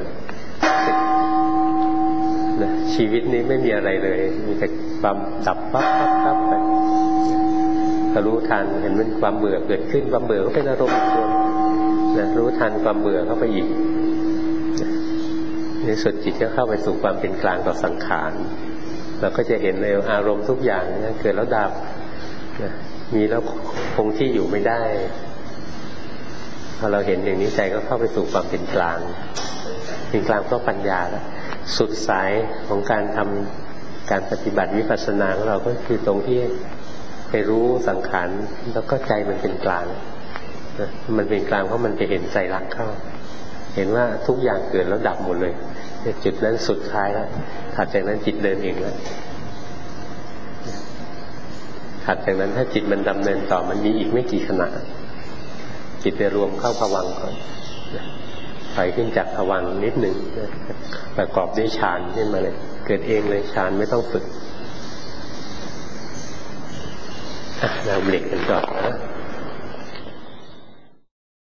นะชีวิตนี้ไม่มีอะไรเลยมีแต่ความดับวับวับวับไปพอรู้ทันเห็นมันความเบื่อเกิดขึ้นความเบื่อก็เป็นอารมณ์ตัวนะรู้ทันความเบื่อเข้าไปอีกในสุดจิตก็เข้าไปสู่ความเป็นกลางต่อสังขารเราก็จะเห็นเลยอารมณ์ทุกอย่างนะเกิดแล้วดับนะมีแล้วคงที่อยู่ไม่ได้พอเราเห็นอย่างนี้ใจก็เข้าไปสู่ความเป็นกลางเป็นกลางเพราะปัญญาแล้วสุดสายของการทำการปฏิบัติวิปัสสนาของเราก็คือตรงที่ไปรู้สังขารแล้วก็ใจมันเป็นกลางนะมันเป็นกลางเพราะมันไปเห็นใจรักเข้าเห็นว่าทุกอย่างเกิดแล้วดับหมดเลยจุดนั้นสุดท้ายแล้วถัดจากนั้นจิตเดินเองแล้วถัดจากนั้นถ้าจิตมันดำเนินต่อมันมีอีกไม่กี่ขณะจิตจะรวมเข้าภวังค์ก่อนถอยขึ้นจากภวังค์นิดหนึ่งประกอบด้วยฌานขึ้นมาเลยเกิดเองเลยฌานไม่ต้องฝึกเราเบรกกันก่อนนะ